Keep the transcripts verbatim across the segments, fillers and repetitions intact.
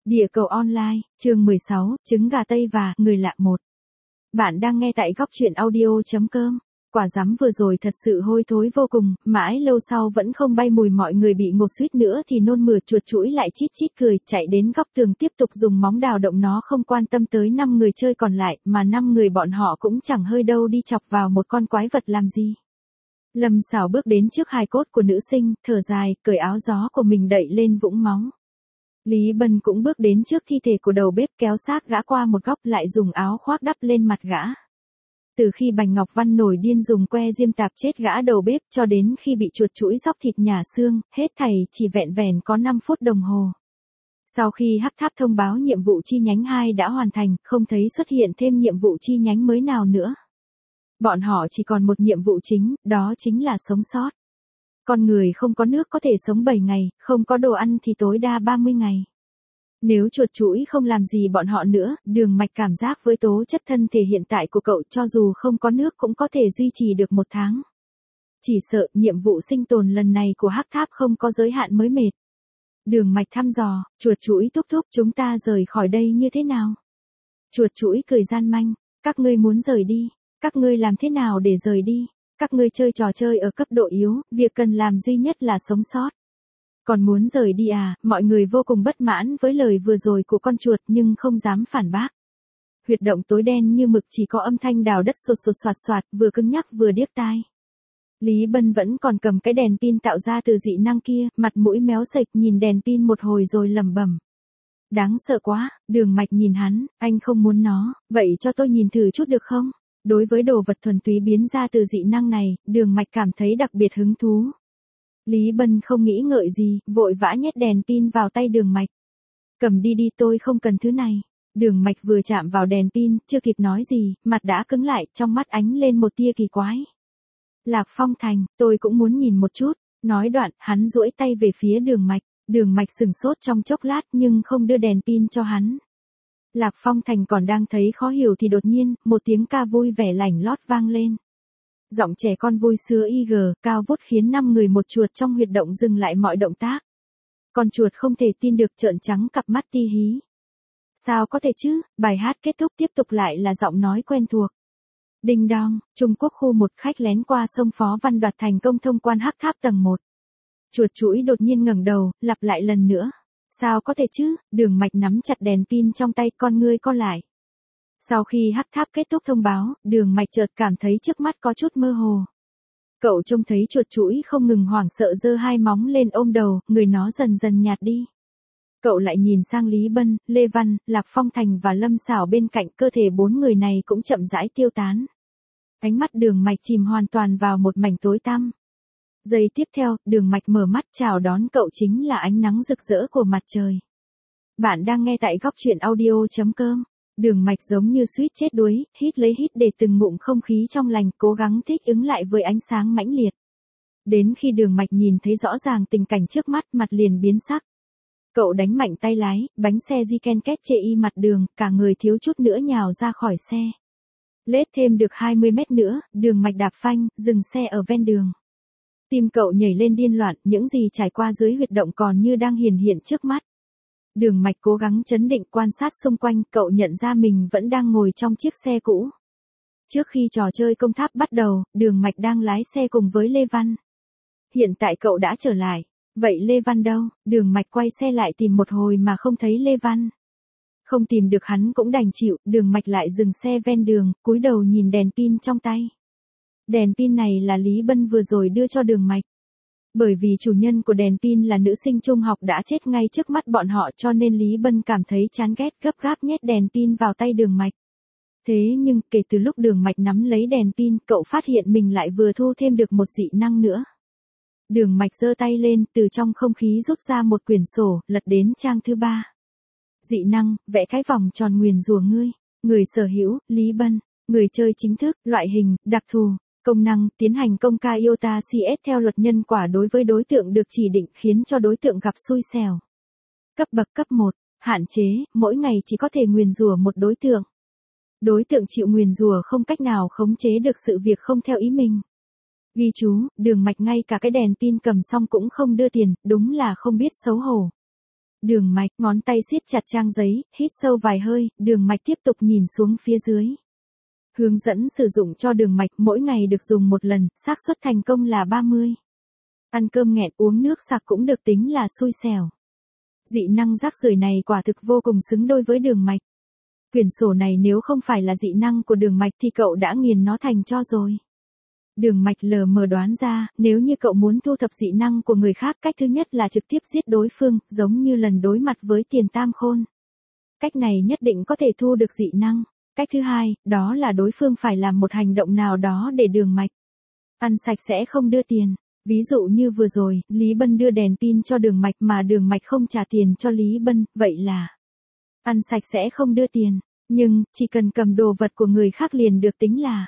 Địa cầu online, chương mười sáu, trứng gà Tây và người lạ một. Bạn đang nghe tại góc truyện audio.com. Quả rắm vừa rồi thật sự hôi thối vô cùng, mãi lâu sau vẫn không bay mùi, mọi người bị ngộp suýt nữa thì nôn mửa, chuột chũi lại chít chít cười, chạy đến góc tường tiếp tục dùng móng đào động nó, không quan tâm tới năm người chơi còn lại, mà năm người bọn họ cũng chẳng hơi đâu đi chọc vào một con quái vật làm gì. Lâm Sảo bước đến trước hài cốt của nữ sinh, thở dài, cởi áo gió của mình đậy lên vũng máu. Lý Bân cũng bước đến trước thi thể của đầu bếp, kéo xác gã qua một góc, lại dùng áo khoác đắp lên mặt gã. Từ khi Bành Ngọc Văn nổi điên dùng que diêm tạp chết gã đầu bếp cho đến khi bị chuột chũi róc thịt nhả xương, hết thảy chỉ vẹn vẹn có năm phút đồng hồ. Sau khi Hắc Tháp thông báo nhiệm vụ chi nhánh hai đã hoàn thành, không thấy xuất hiện thêm nhiệm vụ chi nhánh mới nào nữa. Bọn họ chỉ còn một nhiệm vụ chính, đó chính là sống sót. Con người không có nước có thể sống bảy ngày, không có đồ ăn thì tối đa ba mươi ngày. Nếu chuột chũi không làm gì bọn họ nữa, Đường Mạch cảm giác với tố chất thân thể hiện tại của cậu cho dù không có nước cũng có thể duy trì được một tháng. Chỉ sợ nhiệm vụ sinh tồn lần này của Hắc Tháp không có giới hạn mới mệt. Đường Mạch thăm dò, chuột chũi thúc thúc, chúng ta rời khỏi đây như thế nào? Chuột chũi cười gian manh, các ngươi muốn rời đi, các ngươi làm thế nào để rời đi? Các ngươi chơi trò chơi ở cấp độ yếu, việc cần làm duy nhất là sống sót. Còn muốn rời đi à? Mọi người vô cùng bất mãn với lời vừa rồi của con chuột nhưng không dám phản bác. Huyệt động tối đen như mực, chỉ có âm thanh đào đất sột sột soạt soạt, vừa cứng nhắc vừa điếc tai. Lý Bân vẫn còn cầm cái đèn pin tạo ra từ dị năng kia, mặt mũi méo sệch nhìn đèn pin một hồi rồi lẩm bẩm. Đáng sợ quá. Đường Mạch nhìn hắn, anh không muốn nó, vậy cho tôi nhìn thử chút được không? Đối với đồ vật thuần túy biến ra từ dị năng này, Đường Mạch cảm thấy đặc biệt hứng thú. Lý Bân không nghĩ ngợi gì, vội vã nhét đèn pin vào tay Đường Mạch. Cầm đi đi, tôi không cần thứ này. Đường Mạch vừa chạm vào đèn pin, chưa kịp nói gì, mặt đã cứng lại, trong mắt ánh lên một tia kỳ quái. Lạc Phong Thành, tôi cũng muốn nhìn một chút. Nói đoạn, hắn duỗi tay về phía Đường Mạch. Đường Mạch sừng sốt trong chốc lát nhưng không đưa đèn pin cho hắn. Lạc Phong Thành còn đang thấy khó hiểu thì đột nhiên, một tiếng ca vui vẻ lảnh lót vang lên. Giọng trẻ con vui sướng y gờ, cao vút khiến năm người một chuột trong huyệt động dừng lại mọi động tác. Con chuột không thể tin được, trợn trắng cặp mắt ti hí. Sao có thể chứ? Bài hát kết thúc, tiếp tục lại là giọng nói quen thuộc. Đinh đong, Trung Quốc khu một, khách lén qua sông Phó Văn đoạt thành công thông quan Hắc Tháp tầng một. Chuột chũi đột nhiên ngẩng đầu, lặp lại lần nữa. Sao có thể chứ? Đường Mạch nắm chặt đèn pin trong tay, con ngươi co lại. Sau khi Hắc Tháp kết thúc thông báo, Đường Mạch chợt cảm thấy trước mắt có chút mơ hồ. Cậu trông thấy chuột chũi không ngừng hoảng sợ giơ hai móng lên ôm đầu, người nó dần dần nhạt đi. Cậu lại nhìn sang Lý Bân, Lê Văn, Lạc Phong Thành và Lâm Sảo bên cạnh, cơ thể bốn người này cũng chậm rãi tiêu tán. Ánh mắt Đường Mạch chìm hoàn toàn vào một mảnh tối tăm. Giây tiếp theo, Đường Mạch mở mắt chào đón cậu chính là ánh nắng rực rỡ của mặt trời. Bạn đang nghe tại góc truyện audio.com. Đường Mạch giống như suýt chết đuối, hít lấy hít để từng ngụm không khí trong lành, cố gắng thích ứng lại với ánh sáng mãnh liệt. Đến khi Đường Mạch nhìn thấy rõ ràng tình cảnh trước mắt, mặt liền biến sắc. Cậu đánh mạnh tay lái, bánh xe di ken két chệ y mặt đường, cả người thiếu chút nữa nhào ra khỏi xe. Lết thêm được hai mươi mét nữa, Đường Mạch đạp phanh, dừng xe ở ven đường. Tim cậu nhảy lên điên loạn, những gì trải qua dưới huyệt động còn như đang hiển hiện trước mắt. Đường Mạch cố gắng trấn định quan sát xung quanh, cậu nhận ra mình vẫn đang ngồi trong chiếc xe cũ. Trước khi trò chơi công tháp bắt đầu, Đường Mạch đang lái xe cùng với Lê Văn. Hiện tại cậu đã trở lại. Vậy Lê Văn đâu? Đường Mạch quay xe lại tìm một hồi mà không thấy Lê Văn. Không tìm được hắn cũng đành chịu, Đường Mạch lại dừng xe ven đường, cúi đầu nhìn đèn pin trong tay. Đèn pin này là Lý Bân vừa rồi đưa cho Đường Mạch. Bởi vì chủ nhân của đèn pin là nữ sinh trung học đã chết ngay trước mắt bọn họ, cho nên Lý Bân cảm thấy chán ghét, gấp gáp nhét đèn pin vào tay Đường Mạch. Thế nhưng kể từ lúc Đường Mạch nắm lấy đèn pin, cậu phát hiện mình lại vừa thu thêm được một dị năng nữa. Đường Mạch giơ tay lên, từ trong không khí rút ra một quyển sổ, lật đến trang thứ ba. Dị năng, vẽ cái vòng tròn nguyền rủa ngươi. Người sở hữu, Lý Bân. Người chơi chính thức, loại hình, đặc thù. Công năng, tiến hành công ca iota xê ét theo luật nhân quả đối với đối tượng được chỉ định, khiến cho đối tượng gặp xui xẻo. Cấp bậc cấp một, hạn chế, mỗi ngày chỉ có thể nguyền rủa một đối tượng. Đối tượng chịu nguyền rủa không cách nào khống chế được sự việc không theo ý mình. Ghi chú, Đường Mạch ngay cả cái đèn pin cầm xong cũng không đưa tiền, đúng là không biết xấu hổ. Đường Mạch, ngón tay siết chặt trang giấy, hít sâu vài hơi, Đường Mạch tiếp tục nhìn xuống phía dưới. Hướng dẫn sử dụng cho Đường Mạch mỗi ngày được dùng một lần, xác suất thành công là ba mươi. Ăn cơm nghẹn uống nước sặc cũng được tính là xui xẻo. Dị năng rác rưởi này quả thực vô cùng xứng đôi với Đường Mạch. Quyển sổ này nếu không phải là dị năng của Đường Mạch thì cậu đã nghiền nó thành cho rồi. Đường Mạch lờ mờ đoán ra, nếu như cậu muốn thu thập dị năng của người khác, cách thứ nhất là trực tiếp giết đối phương, giống như lần đối mặt với Tiền Tam Khôn. Cách này nhất định có thể thu được dị năng. Cách thứ hai, đó là đối phương phải làm một hành động nào đó để Đường Mạch ăn sạch sẽ không đưa tiền. Ví dụ như vừa rồi, Lý Bân đưa đèn pin cho Đường Mạch mà Đường Mạch không trả tiền cho Lý Bân, vậy là ăn sạch sẽ không đưa tiền. Nhưng, chỉ cần cầm đồ vật của người khác liền được tính là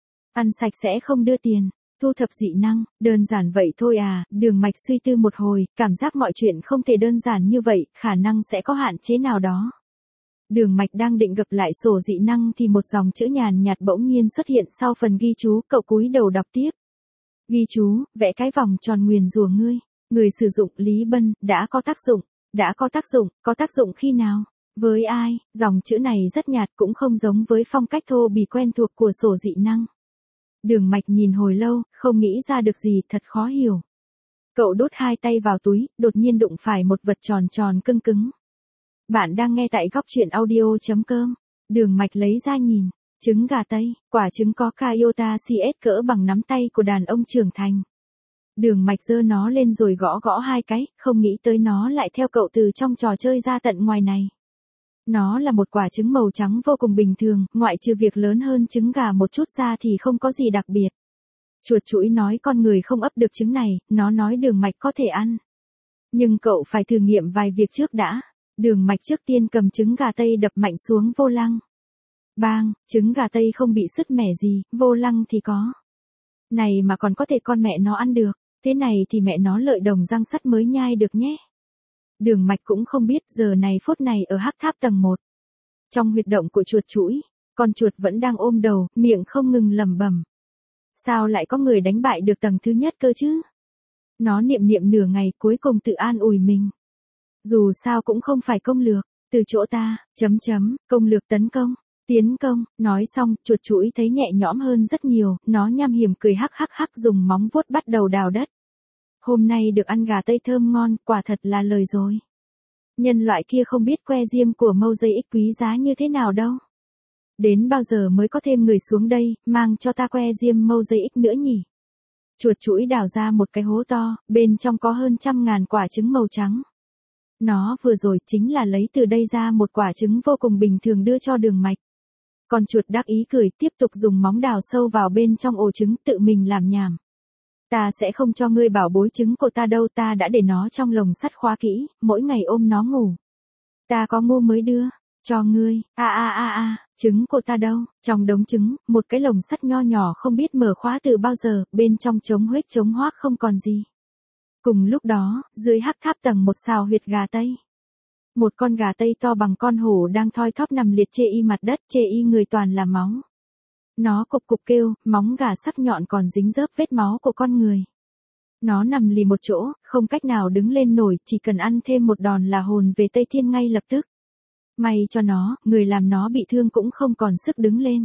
ăn sạch sẽ không đưa tiền. Thu thập dị năng, đơn giản vậy thôi à, Đường Mạch suy tư một hồi, cảm giác mọi chuyện không thể đơn giản như vậy, khả năng sẽ có hạn chế nào đó. Đường Mạch đang định gập lại sổ dị năng thì một dòng chữ nhàn nhạt bỗng nhiên xuất hiện sau phần ghi chú, cậu cúi đầu đọc tiếp. Ghi chú, vẽ cái vòng tròn nguyền rủa ngươi. Người sử dụng Lý Bân, đã có tác dụng. Đã có tác dụng, có tác dụng khi nào? Với ai? Dòng chữ này rất nhạt cũng không giống với phong cách thô bỉ quen thuộc của sổ dị năng. Đường Mạch nhìn hồi lâu, không nghĩ ra được gì, thật khó hiểu. Cậu đút hai tay vào túi, đột nhiên đụng phải một vật tròn tròn cứng cứng. Bạn đang nghe tại góc truyện audio chấm com. Đường Mạch lấy ra nhìn. Trứng gà Tây, quả trứng có iota xê ét cỡ bằng nắm tay của đàn ông trưởng thành. Đường Mạch giơ nó lên rồi gõ gõ hai cái, không nghĩ tới nó lại theo cậu từ trong trò chơi ra tận ngoài này. Nó là một quả trứng màu trắng vô cùng bình thường, ngoại trừ việc lớn hơn trứng gà một chút ra thì không có gì đặc biệt. Chuột chũi nói con người không ấp được trứng này, nó nói Đường Mạch có thể ăn. Nhưng cậu phải thử nghiệm vài việc trước đã. Đường Mạch trước tiên cầm trứng gà Tây đập mạnh xuống vô lăng. Bang, trứng gà Tây không bị sứt mẻ gì, vô lăng thì có. Này mà còn có thể con mẹ nó ăn được, thế này thì mẹ nó lợi đồng răng sắt mới nhai được nhé. Đường Mạch cũng không biết giờ này phút này ở hắc tháp tầng một. Trong huyệt động của chuột chũi, con chuột vẫn đang ôm đầu, miệng không ngừng lẩm bẩm. Sao lại có người đánh bại được tầng thứ nhất cơ chứ? Nó niệm niệm nửa ngày cuối cùng tự an ủi mình. Dù sao cũng không phải công lược, từ chỗ ta, chấm chấm, công lược tấn công. Tiến công, nói xong, chuột chũi thấy nhẹ nhõm hơn rất nhiều, nó nham hiểm cười hắc hắc hắc dùng móng vuốt bắt đầu đào đất. Hôm nay được ăn gà Tây thơm ngon, quả thật là lời rồi. Nhân loại kia không biết que diêm của Mosaic quý giá như thế nào đâu. Đến bao giờ mới có thêm người xuống đây, mang cho ta que diêm Mosaic nữa nhỉ? Chuột chũi đào ra một cái hố to, bên trong có hơn trăm ngàn quả trứng màu trắng. Nó vừa rồi chính là lấy từ đây ra một quả trứng vô cùng bình thường đưa cho Đường Mạch. Con chuột đắc ý cười tiếp tục dùng móng đào sâu vào bên trong ổ trứng tự mình làm nhảm. Ta sẽ không cho ngươi bảo bối trứng của ta đâu, ta đã để nó trong lồng sắt khóa kỹ, mỗi ngày ôm nó ngủ. Ta có mua mới đưa, cho ngươi, a a a a, trứng của ta đâu, trong đống trứng, một cái lồng sắt nho nhỏ không biết mở khóa từ bao giờ, bên trong trống huếch trống hoác không còn gì. Cùng lúc đó, dưới hắc tháp tầng một xào huyệt gà Tây. Một con gà Tây to bằng con hổ đang thoi thóp nằm liệt chê y mặt đất, chê y người toàn là máu. Nó cục cục kêu, móng gà sắc nhọn còn dính dớp vết máu của con người. Nó nằm lì một chỗ, không cách nào đứng lên nổi, chỉ cần ăn thêm một đòn là hồn về Tây Thiên ngay lập tức. May cho nó, người làm nó bị thương cũng không còn sức đứng lên.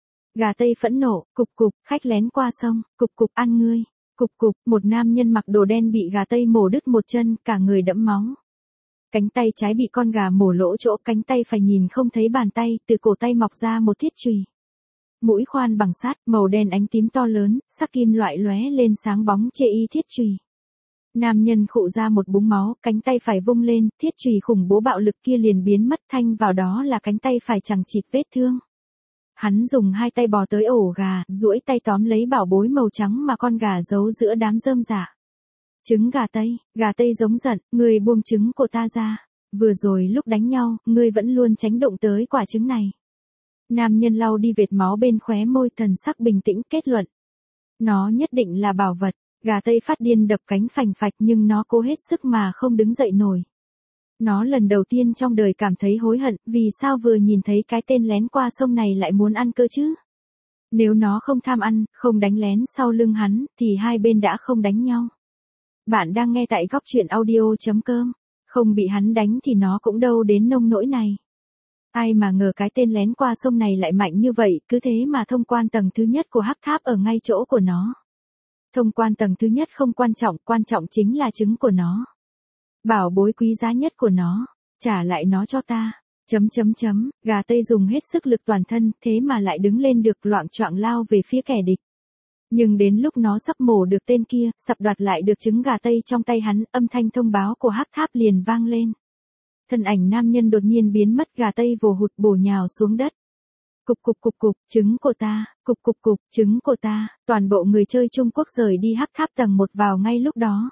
Gà Tây phẫn nộ, cục cục, khách lén qua sông, cục cục ăn ngươi. Cục cục, một nam nhân mặc đồ đen bị gà Tây mổ đứt một chân, cả người đẫm máu. Cánh tay trái bị con gà mổ lỗ chỗ, cánh tay phải nhìn không thấy bàn tay, từ cổ tay mọc ra một thiết chùy. Mũi khoan bằng sắt, màu đen ánh tím to lớn, sắc kim loại lóe lên sáng bóng chê y thiết chùy. Nam nhân khụ ra một búng máu, cánh tay phải vung lên, thiết chùy khủng bố bạo lực kia liền biến mất, thanh vào đó là cánh tay phải chẳng chịt vết thương. Hắn dùng hai tay bò tới ổ gà, duỗi tay tóm lấy bảo bối màu trắng mà con gà giấu giữa đám rơm rạ. Trứng gà Tây, gà Tây giống giận, ngươi buông trứng của ta ra. Vừa rồi lúc đánh nhau, ngươi vẫn luôn tránh động tới quả trứng này. Nam nhân lau đi vệt máu bên khóe môi, thần sắc bình tĩnh kết luận. Nó nhất định là bảo vật. Gà Tây phát điên đập cánh phành phạch nhưng nó cố hết sức mà không đứng dậy nổi. Nó lần đầu tiên trong đời cảm thấy hối hận, vì sao vừa nhìn thấy cái tên lén qua sông này lại muốn ăn cơ chứ? Nếu nó không tham ăn, không đánh lén sau lưng hắn, thì hai bên đã không đánh nhau. Bạn đang nghe tại góc truyện audio chấm com. Không bị hắn đánh thì nó cũng đâu đến nông nỗi này. Ai mà ngờ cái tên lén qua sông này lại mạnh như vậy, cứ thế mà thông quan tầng thứ nhất của hắc tháp ở ngay chỗ của nó. Thông quan tầng thứ nhất không quan trọng, quan trọng chính là trứng của nó. Bảo bối quý giá nhất của nó, trả lại nó cho ta. Chấm chấm chấm, gà Tây dùng hết sức lực toàn thân, thế mà lại đứng lên được, loạng choạng lao về phía kẻ địch. Nhưng đến lúc nó sắp mổ được tên kia, sắp đoạt lại được trứng gà Tây trong tay hắn, âm thanh thông báo của hắc tháp liền vang lên. Thân ảnh nam nhân đột nhiên biến mất, gà Tây vồ hụt bổ nhào xuống đất. Cục cục cục cục, trứng của ta, cục cục cục, trứng của ta, toàn bộ người chơi Trung Quốc rời đi hắc tháp tầng một vào ngay lúc đó.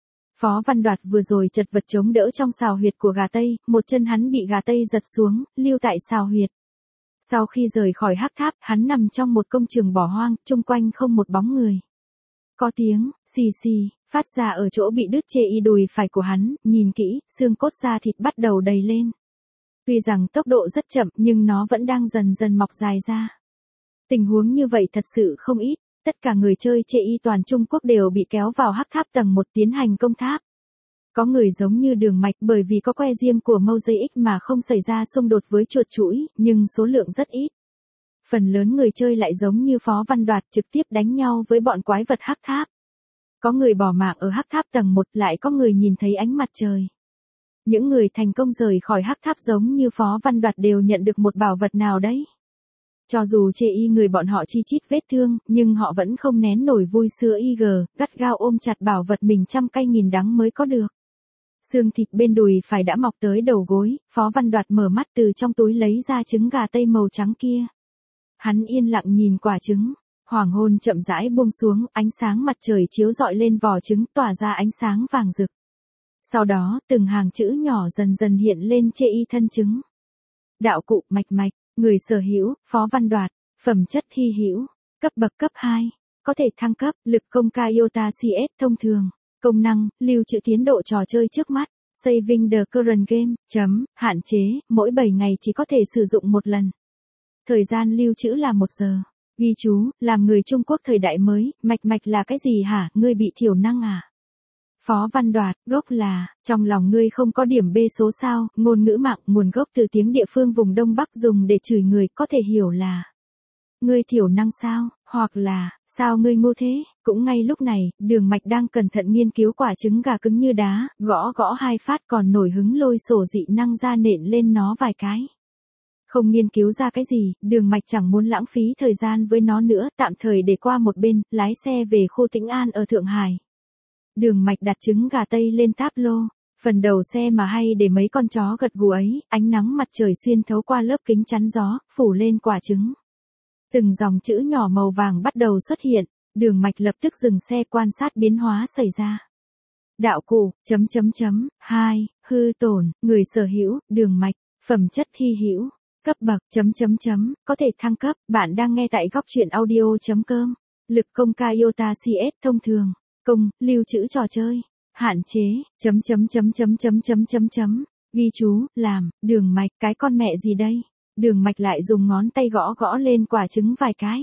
Phó Văn Đoạt vừa rồi chật vật chống đỡ trong sào huyệt của gà Tây, một chân hắn bị gà Tây giật xuống, lưu tại sào huyệt. Sau khi rời khỏi hắc tháp, hắn nằm trong một công trường bỏ hoang, chung quanh không một bóng người. Có tiếng, xì xì, phát ra ở chỗ bị đứt chê y đùi phải của hắn, nhìn kỹ, xương cốt da thịt bắt đầu đầy lên. Tuy rằng tốc độ rất chậm nhưng nó vẫn đang dần dần mọc dài ra. Tình huống như vậy thật sự không ít, tất cả người chơi chê y toàn Trung Quốc đều bị kéo vào hắc tháp tầng một tiến hành công tháp. Có người giống như Đường Mạch bởi vì có que diêm của Mosaic mà không xảy ra xung đột với chuột chũi, nhưng số lượng rất ít. Phần lớn người chơi lại giống như Phó Văn Đoạt trực tiếp đánh nhau với bọn quái vật hắc tháp. Có người bỏ mạng ở hắc tháp tầng một, lại có người nhìn thấy ánh mặt trời. Những người thành công rời khỏi hắc tháp giống như Phó Văn Đoạt đều nhận được một bảo vật nào đấy. Cho dù chê y người bọn họ chi chít vết thương, nhưng họ vẫn không nén nổi vui sướng y gờ, gắt gao ôm chặt bảo vật mình trăm cay nghìn đắng mới có được. Xương thịt bên đùi phải đã mọc tới đầu gối, Phó Văn Đoạt mở mắt từ trong túi lấy ra trứng gà Tây màu trắng kia. Hắn yên lặng nhìn quả trứng, hoàng hôn chậm rãi buông xuống, ánh sáng mặt trời chiếu rọi lên vỏ trứng tỏa ra ánh sáng vàng rực. Sau đó, từng hàng chữ nhỏ dần dần hiện lên chê y thân trứng. Đạo cụ mạch mạch, người sở hữu, Phó Văn Đoạt, phẩm chất hy hữu, cấp bậc cấp hai, có thể thăng cấp, lực công Iota xê ét thông thường, công năng, lưu trữ tiến độ trò chơi trước mắt, saving the current game, chấm, hạn chế, mỗi bảy ngày chỉ có thể sử dụng một lần. Thời gian lưu trữ là một giờ. Ghi chú, làm người Trung Quốc thời đại mới, mạch mạch là cái gì hả, ngươi bị thiểu năng à? Phó Văn Đoạt, gốc là, trong lòng ngươi không có điểm B số sao, ngôn ngữ mạng, nguồn gốc từ tiếng địa phương vùng Đông Bắc dùng để chửi người, có thể hiểu là ngươi thiểu năng sao, hoặc là, sao ngươi ngu thế? Cũng ngay lúc này, Đường Mạch đang cẩn thận nghiên cứu quả trứng gà cứng như đá, gõ gõ hai phát còn nổi hứng lôi sổ dị năng ra nện lên nó vài cái. Không nghiên cứu ra cái gì, Đường Mạch chẳng muốn lãng phí thời gian với nó nữa, tạm thời để qua một bên, lái xe về khu Tĩnh An ở Thượng Hải. Đường Mạch đặt trứng gà Tây lên táp lô, phần đầu xe mà hay để mấy con chó gật gù ấy, ánh nắng mặt trời xuyên thấu qua lớp kính chắn gió, phủ lên quả trứng. Từng dòng chữ nhỏ màu vàng bắt đầu xuất hiện, Đường Mạch lập tức dừng xe quan sát biến hóa xảy ra. Đạo cụ, chấm chấm chấm, hai, hư tổn, người sở hữu, Đường Mạch, phẩm chất hy hữu, cấp bậc, chấm chấm chấm, có thể thăng cấp, bạn đang nghe tại góc truyện audio chấm com, lực công Iota xê ét thông thường, công, lưu trữ trò chơi, hạn chế, chấm chấm chấm chấm chấm chấm chấm chấm, ghi chú, làm, Đường Mạch, cái con mẹ gì đây? Đường Mạch lại dùng ngón tay gõ gõ lên quả trứng vài cái.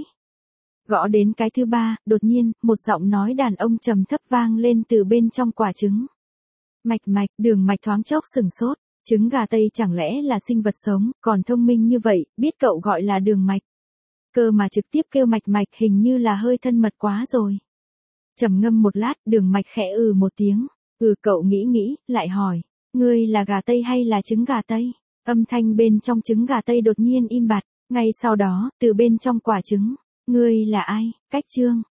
Gõ đến cái thứ ba, đột nhiên, một giọng nói đàn ông trầm thấp vang lên từ bên trong quả trứng. Mạch mạch, Đường Mạch thoáng chốc sừng sốt, trứng gà Tây chẳng lẽ là sinh vật sống, còn thông minh như vậy, biết cậu gọi là Đường Mạch. Cơ mà trực tiếp kêu mạch mạch hình như là hơi thân mật quá rồi. Trầm ngâm một lát, Đường Mạch khẽ ừ một tiếng, ừ cậu nghĩ nghĩ, lại hỏi, ngươi là gà Tây hay là trứng gà Tây? Âm thanh bên trong trứng gà Tây đột nhiên im bặt, ngay sau đó, từ bên trong quả trứng, ngươi là ai, cách chương,